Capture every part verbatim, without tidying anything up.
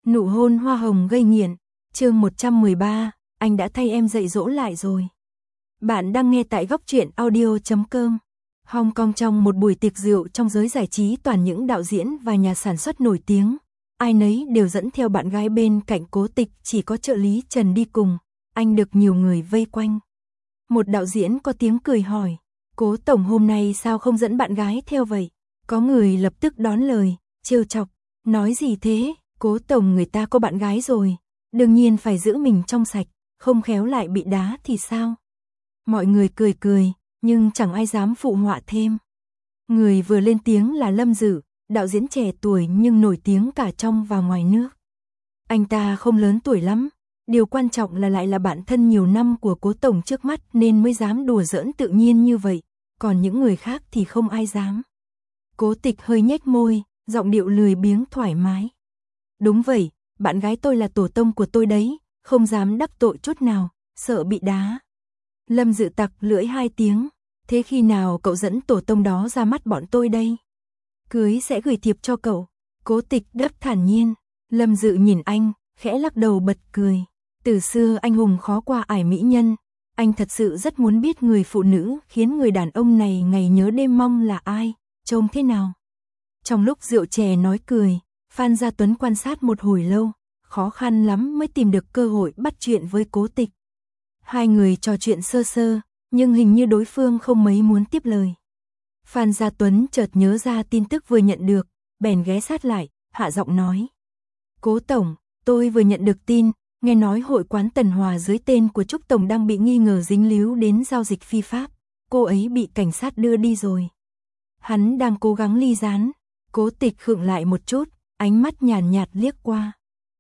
Nụ hôn hoa hồng gây nghiện, chương một trăm mười ba, anh đã thay em dạy dỗ lại rồi. Bạn đang nghe tại góc truyện audio chấm com. Hong Kong trong một buổi tiệc rượu trong giới giải trí toàn những đạo diễn và nhà sản xuất nổi tiếng. Ai nấy đều dẫn theo bạn gái bên cạnh Cố Tịch, chỉ có trợ lý Trần đi cùng. Anh được nhiều người vây quanh. Một đạo diễn có tiếng cười hỏi, Cố Tổng hôm nay sao không dẫn bạn gái theo vậy? Có người lập tức đón lời, trêu chọc, nói gì thế? Cố Tổng người ta có bạn gái rồi, đương nhiên phải giữ mình trong sạch, không khéo lại bị đá thì sao? Mọi người cười cười, nhưng chẳng ai dám phụ họa thêm. Người vừa lên tiếng là Lâm Dự, đạo diễn trẻ tuổi nhưng nổi tiếng cả trong và ngoài nước. Anh ta không lớn tuổi lắm, điều quan trọng là lại là bạn thân nhiều năm của Cố Tổng trước mắt nên mới dám đùa giỡn tự nhiên như vậy, còn những người khác thì không ai dám. Cố Tịch hơi nhếch môi, giọng điệu lười biếng thoải mái. Đúng vậy, bạn gái tôi là tổ tông của tôi đấy, không dám đắc tội chút nào, sợ bị đá. Lâm Dự tặc lưỡi hai tiếng, thế khi nào cậu dẫn tổ tông đó ra mắt bọn tôi đây? Cưới sẽ gửi thiệp cho cậu. Cố Tịch đáp thản nhiên. Lâm Dự nhìn anh, khẽ lắc đầu bật cười. Từ xưa anh hùng khó qua ải mỹ nhân, anh thật sự rất muốn biết người phụ nữ khiến người đàn ông này ngày nhớ đêm mong là ai, trông thế nào. Trong lúc rượu chè nói cười, Phan Gia Tuấn quan sát một hồi lâu, khó khăn lắm mới tìm được cơ hội bắt chuyện với Cố Tịch. Hai người trò chuyện sơ sơ, nhưng hình như đối phương không mấy muốn tiếp lời. Phan Gia Tuấn chợt nhớ ra tin tức vừa nhận được, bèn ghé sát lại, hạ giọng nói. Cố Tổng, tôi vừa nhận được tin, nghe nói hội quán Tần Hòa dưới tên của Trúc Tổng đang bị nghi ngờ dính líu đến giao dịch phi pháp, cô ấy bị cảnh sát đưa đi rồi. Hắn đang cố gắng ly gián. Cố Tịch khựng lại một chút, ánh mắt nhàn nhạt liếc qua.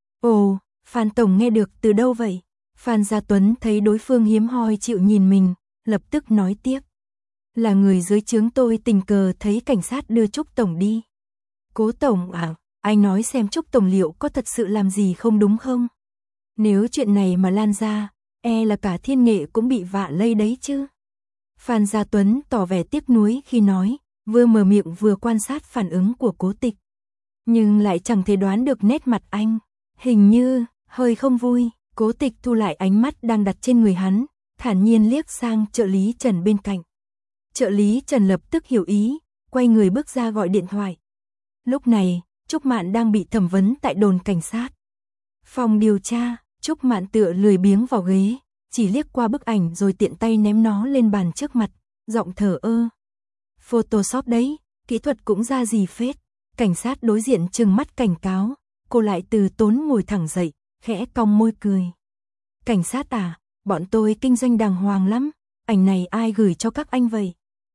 Ồ, Phan Tổng nghe được từ đâu vậy? Phan Gia Tuấn thấy đối phương hiếm hoi chịu nhìn mình, lập tức nói tiếp. Là người dưới trướng tôi tình cờ thấy cảnh sát đưa Trúc Tổng đi. Cố Tổng à, anh nói xem Trúc Tổng liệu có thật sự làm gì không đúng không? Nếu chuyện này mà lan ra, e là cả thiên nghệ cũng bị vạ lây đấy chứ. Phan Gia Tuấn tỏ vẻ tiếc nuối khi nói, vừa mở miệng vừa quan sát phản ứng của Cố Tịch. Nhưng lại chẳng thể đoán được nét mặt anh, hình như hơi không vui. Cố Tịch thu lại ánh mắt đang đặt trên người hắn, thản nhiên liếc sang trợ lý Trần bên cạnh. Trợ lý Trần lập tức hiểu ý, quay người bước ra gọi điện thoại. Lúc này, Trúc Mạn đang bị thẩm vấn tại đồn cảnh sát. Phòng điều tra, Trúc Mạn tựa lười biếng vào ghế, chỉ liếc qua bức ảnh rồi tiện tay ném nó lên bàn trước mặt, giọng thờ ơ. Photoshop đấy, kỹ thuật cũng ra gì phết. Cảnh sát đối diện trừng mắt cảnh cáo, cô lại từ tốn ngồi thẳng dậy, khẽ cong môi cười. Cảnh sát à, bọn tôi kinh doanh đàng hoàng lắm, ảnh này ai gửi cho các anh vậy?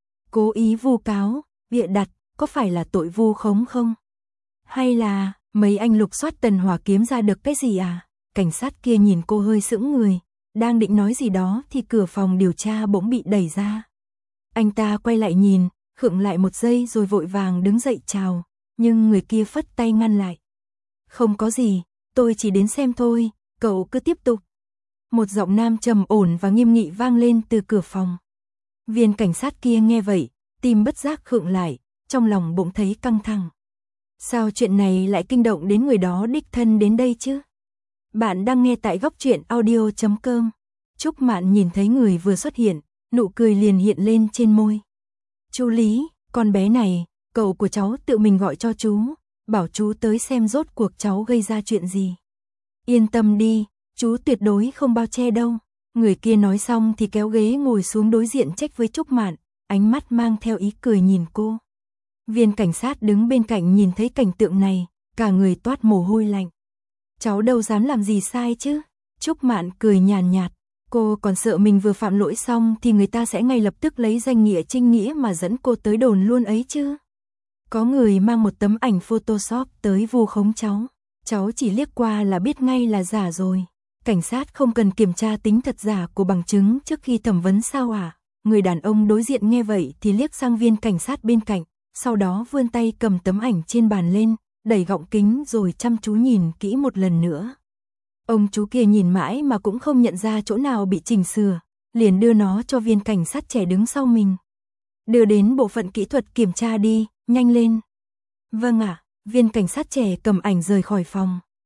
Cố ý vu cáo, bịa đặt, có phải là tội vu khống không? Hay là, mấy anh lục soát Tần Hòa kiếm ra được cái gì à? Cảnh sát kia nhìn cô hơi sững người, đang định nói gì đó thì cửa phòng điều tra bỗng bị đẩy ra. Anh ta quay lại nhìn, khựng lại một giây rồi vội vàng đứng dậy chào, nhưng người kia phất tay ngăn lại. Không có gì, tôi chỉ đến xem thôi, cậu cứ tiếp tục. Một giọng nam trầm ổn và nghiêm nghị vang lên từ cửa phòng. Viên cảnh sát kia nghe vậy, tim bất giác khựng lại, trong lòng bỗng thấy căng thẳng. Sao chuyện này lại kinh động đến người đó đích thân đến đây chứ? Bạn đang nghe tại góc truyện audio chấm com. Trúc Mạn nhìn thấy người vừa xuất hiện, nụ cười liền hiện lên trên môi. Chú Lý, con bé này, cậu của cháu tự mình gọi cho chú, bảo chú tới xem rốt cuộc cháu gây ra chuyện gì. Yên tâm đi, chú tuyệt đối không bao che đâu. Người kia nói xong thì kéo ghế ngồi xuống đối diện trách với Trúc Mạn, ánh mắt mang theo ý cười nhìn cô. Viên cảnh sát đứng bên cạnh nhìn thấy cảnh tượng này, cả người toát mồ hôi lạnh. Cháu đâu dám làm gì sai chứ? Trúc Mạn cười nhàn nhạt, cô còn sợ mình vừa phạm lỗi xong thì người ta sẽ ngay lập tức lấy danh nghĩa trinh nghĩa mà dẫn cô tới đồn luôn ấy chứ. Có người mang một tấm ảnh Photoshop tới vu khống cháu, cháu chỉ liếc qua là biết ngay là giả rồi. Cảnh sát không cần kiểm tra tính thật giả của bằng chứng trước khi thẩm vấn sao à? Người đàn ông đối diện nghe vậy thì liếc sang viên cảnh sát bên cạnh, sau đó vươn tay cầm tấm ảnh trên bàn lên, đẩy gọng kính rồi chăm chú nhìn kỹ một lần nữa. Ông chú kia nhìn mãi mà cũng không nhận ra chỗ nào bị chỉnh sửa, liền đưa nó cho viên cảnh sát trẻ đứng sau mình. Đưa đến bộ phận kỹ thuật kiểm tra đi, nhanh lên. Vâng ạ, viên cảnh sát trẻ cầm ảnh rời khỏi phòng.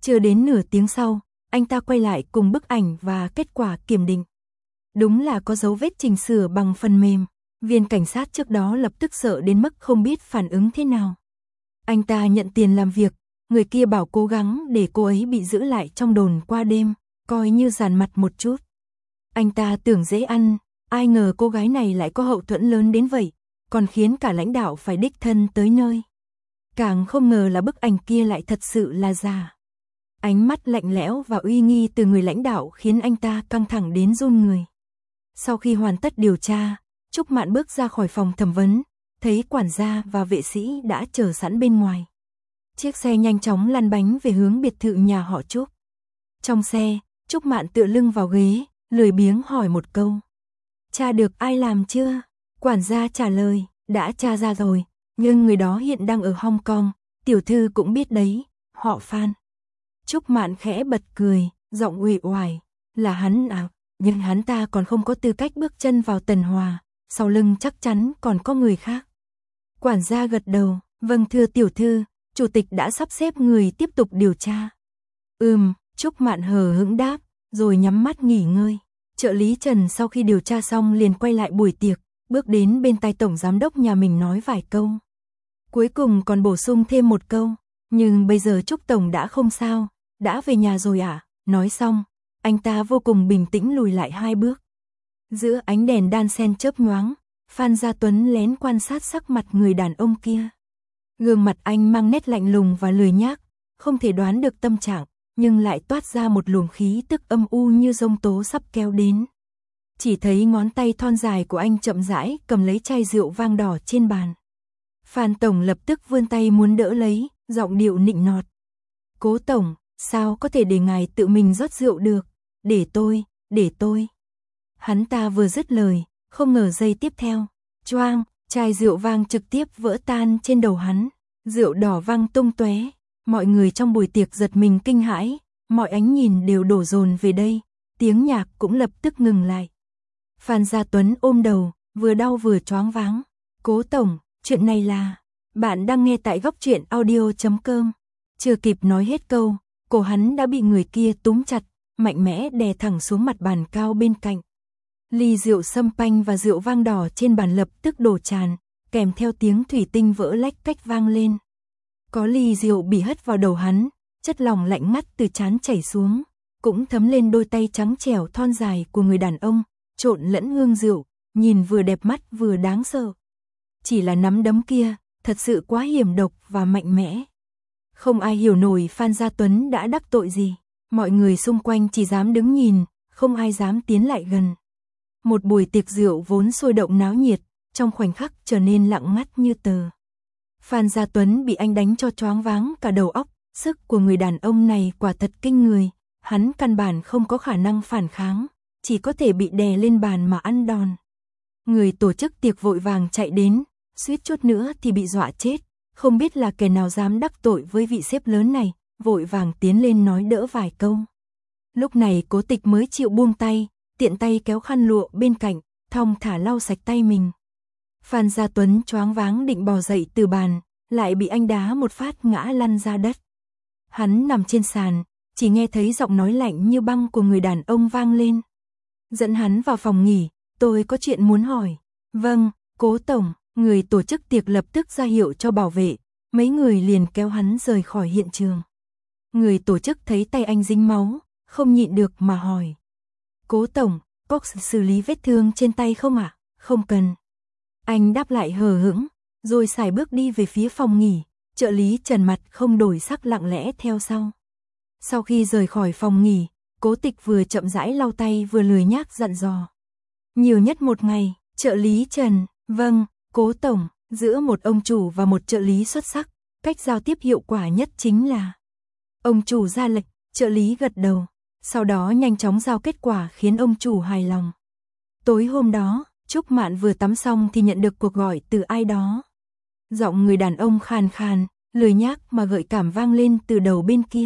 Chưa đến nửa tiếng sau, anh ta quay lại cùng bức ảnh và kết quả kiểm định. Đúng là có dấu vết chỉnh sửa bằng phần mềm. Viên cảnh sát trước đó lập tức sợ đến mức không biết phản ứng thế nào. Anh ta nhận tiền làm việc, người kia bảo cố gắng để cô ấy bị giữ lại trong đồn qua đêm, coi như giàn mặt một chút. Anh ta tưởng dễ ăn, ai ngờ cô gái này lại có hậu thuẫn lớn đến vậy, còn khiến cả lãnh đạo phải đích thân tới nơi. Càng không ngờ là bức ảnh kia lại thật sự là giả. Ánh mắt lạnh lẽo và uy nghi từ người lãnh đạo khiến anh ta căng thẳng đến run người. Sau khi hoàn tất điều tra, Trúc Mạn bước ra khỏi phòng thẩm vấn, thấy quản gia và vệ sĩ đã chờ sẵn bên ngoài. Chiếc xe nhanh chóng lăn bánh về hướng biệt thự nhà họ Trúc. Trong xe, Trúc Mạn tựa lưng vào ghế, lười biếng hỏi một câu. Tra được ai làm chưa? Quản gia trả lời, đã tra ra rồi, nhưng người đó hiện đang ở Hong Kong, tiểu thư cũng biết đấy, họ Phan. Trúc Mạn khẽ bật cười, giọng uể oải, là hắn à, nhưng hắn ta còn không có tư cách bước chân vào Tần Hòa, sau lưng chắc chắn còn có người khác. Quản gia gật đầu, vâng thưa tiểu thư, chủ tịch đã sắp xếp người tiếp tục điều tra. Ừm, Trúc Mạn hờ hững đáp, rồi nhắm mắt nghỉ ngơi. Trợ lý Trần sau khi điều tra xong liền quay lại buổi tiệc, bước đến bên tai tổng giám đốc nhà mình nói vài câu. Cuối cùng còn bổ sung thêm một câu, nhưng bây giờ Trúc tổng đã không sao, đã về nhà rồi à? Nói xong, anh ta vô cùng bình tĩnh lùi lại hai bước. Giữa ánh đèn đan xen chớp nhoáng, Phan Gia Tuấn lén quan sát sắc mặt người đàn ông kia. Gương mặt anh mang nét lạnh lùng và lười nhác, không thể đoán được tâm trạng, nhưng lại toát ra một luồng khí tức âm u như giông tố sắp kéo đến. Chỉ thấy ngón tay thon dài của anh chậm rãi cầm lấy chai rượu vang đỏ trên bàn. Phan tổng lập tức vươn tay muốn đỡ lấy, giọng điệu nịnh nọt. Cố tổng, sao có thể để ngài tự mình rót rượu được? Để tôi, để tôi. Hắn ta vừa dứt lời, không ngờ giây tiếp theo, choang, chai rượu vang trực tiếp vỡ tan trên đầu hắn, rượu đỏ văng tung tóe. Mọi người trong buổi tiệc giật mình kinh hãi, mọi ánh nhìn đều đổ dồn về đây, tiếng nhạc cũng lập tức ngừng lại. Phan Gia Tuấn ôm đầu, vừa đau vừa choáng váng. Cố tổng, chuyện này là... Bạn đang nghe tại góc truyện audio chấm com. Chưa kịp nói hết câu, cổ hắn đã bị người kia túm chặt, mạnh mẽ đè thẳng xuống mặt bàn cao bên cạnh. Ly rượu sâm panh và rượu vang đỏ trên bàn lập tức đổ tràn, kèm theo tiếng thủy tinh vỡ lách cách vang lên. Có ly rượu bị hất vào đầu hắn, chất lỏng lạnh ngắt từ trán chảy xuống, cũng thấm lên đôi tay trắng trẻo thon dài của người đàn ông, trộn lẫn hương rượu, nhìn vừa đẹp mắt vừa đáng sợ. Chỉ là nắm đấm kia, thật sự quá hiểm độc và mạnh mẽ. Không ai hiểu nổi Phan Gia Tuấn đã đắc tội gì, mọi người xung quanh chỉ dám đứng nhìn, không ai dám tiến lại gần. Một buổi tiệc rượu vốn sôi động náo nhiệt, trong khoảnh khắc trở nên lặng ngắt như tờ. Phan Gia Tuấn bị anh đánh cho choáng váng cả đầu óc, sức của người đàn ông này quả thật kinh người, hắn căn bản không có khả năng phản kháng, chỉ có thể bị đè lên bàn mà ăn đòn. Người tổ chức tiệc vội vàng chạy đến, suýt chút nữa thì bị dọa chết, không biết là kẻ nào dám đắc tội với vị sếp lớn này, vội vàng tiến lên nói đỡ vài câu. Lúc này Cố Tịch mới chịu buông tay, tiện tay kéo khăn lụa bên cạnh, thong thả lau sạch tay mình. Phan Gia Tuấn choáng váng định bò dậy từ bàn, lại bị anh đá một phát ngã lăn ra đất. Hắn nằm trên sàn, chỉ nghe thấy giọng nói lạnh như băng của người đàn ông vang lên. Dẫn hắn vào phòng nghỉ, tôi có chuyện muốn hỏi. Vâng, Cố tổng, người tổ chức tiệc lập tức ra hiệu cho bảo vệ, mấy người liền kéo hắn rời khỏi hiện trường. Người tổ chức thấy tay anh dính máu, không nhịn được mà hỏi. Cố tổng, có xử lý vết thương trên tay không ạ? À? Không cần. Anh đáp lại hờ hững, rồi sải bước đi về phía phòng nghỉ, trợ lý Trần mặt không đổi sắc lặng lẽ theo sau. Sau khi rời khỏi phòng nghỉ, Cố Tịch vừa chậm rãi lau tay vừa lười nhác dặn dò. Nhiều nhất một ngày, trợ lý Trần, vâng, Cố tổng, giữa một ông chủ và một trợ lý xuất sắc, cách giao tiếp hiệu quả nhất chính là ông chủ ra lệnh, trợ lý gật đầu, sau đó nhanh chóng giao kết quả khiến ông chủ hài lòng. Tối hôm đó, Trúc Mạn vừa tắm xong thì nhận được cuộc gọi từ ai đó. Giọng người đàn ông khàn khàn, lười nhác mà gợi cảm vang lên từ đầu bên kia.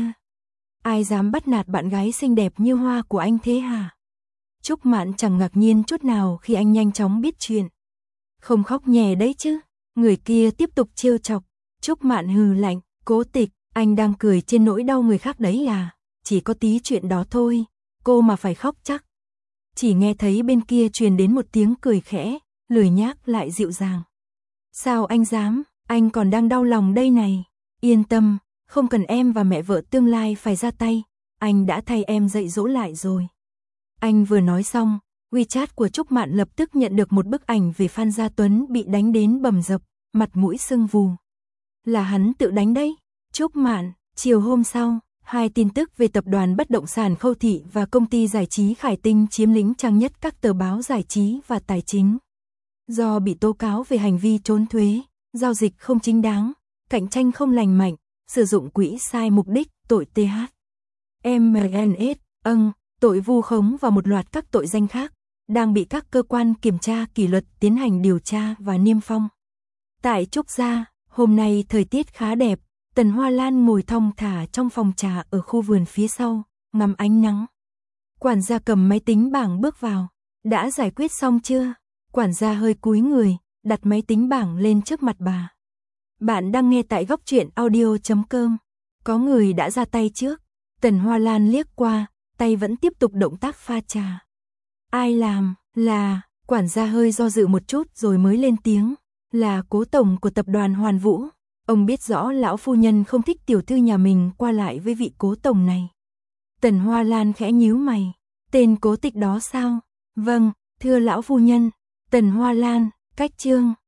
Ai dám bắt nạt bạn gái xinh đẹp như hoa của anh thế hả? Trúc Mạn chẳng ngạc nhiên chút nào khi anh nhanh chóng biết chuyện. Không khóc nhè đấy chứ? Người kia tiếp tục trêu chọc. Trúc Mạn hừ lạnh, Cố Tịch, Anh đang cười trên nỗi đau người khác đấy à? Chỉ có tí chuyện đó thôi, cô mà phải khóc chắc. Chỉ nghe thấy bên kia truyền đến một tiếng cười khẽ, lười nhác lại dịu dàng. Sao anh dám, anh còn đang đau lòng đây này. Yên tâm, không cần em và mẹ vợ tương lai phải ra tay, anh đã thay em dạy dỗ lại rồi. Anh vừa nói xong, WeChat của Trúc Mạn lập tức nhận được một bức ảnh về Phan Gia Tuấn bị đánh đến bầm dập, mặt mũi sưng vù. Là hắn tự đánh đấy. Trúc Mạn, chiều hôm sau, hai tin tức về tập đoàn bất động sản Khâu Thị và công ty giải trí Khải Tinh chiếm lĩnh trang nhất các tờ báo giải trí và tài chính. Do bị tố cáo về hành vi trốn thuế, giao dịch không chính đáng, cạnh tranh không lành mạnh, sử dụng quỹ sai mục đích, tội tê hát em en ét, âng, tội vu khống và một loạt các tội danh khác, đang bị các cơ quan kiểm tra kỷ luật tiến hành điều tra và niêm phong. Tại Trúc Gia, hôm nay thời tiết khá đẹp, Tần Hoa Lan ngồi thong thả trong phòng trà ở khu vườn phía sau, ngắm ánh nắng. Quản gia cầm máy tính bảng bước vào. Đã giải quyết xong chưa? Quản gia hơi cúi người, đặt máy tính bảng lên trước mặt bà. Bạn đang nghe tại góc truyện audio chấm com. Có người đã ra tay trước. Tần Hoa Lan liếc qua, tay vẫn tiếp tục động tác pha trà. Ai làm? Là, quản gia hơi do dự một chút rồi mới lên tiếng. Là cố tổng của tập đoàn Hoàn Vũ. Ông biết rõ lão phu nhân không thích tiểu thư nhà mình qua lại với vị cố tổng này. Tần Hoa Lan khẽ nhíu mày. Tên cố tịch đó sao? Vâng, thưa lão phu nhân. Tần Hoa Lan, cách chương.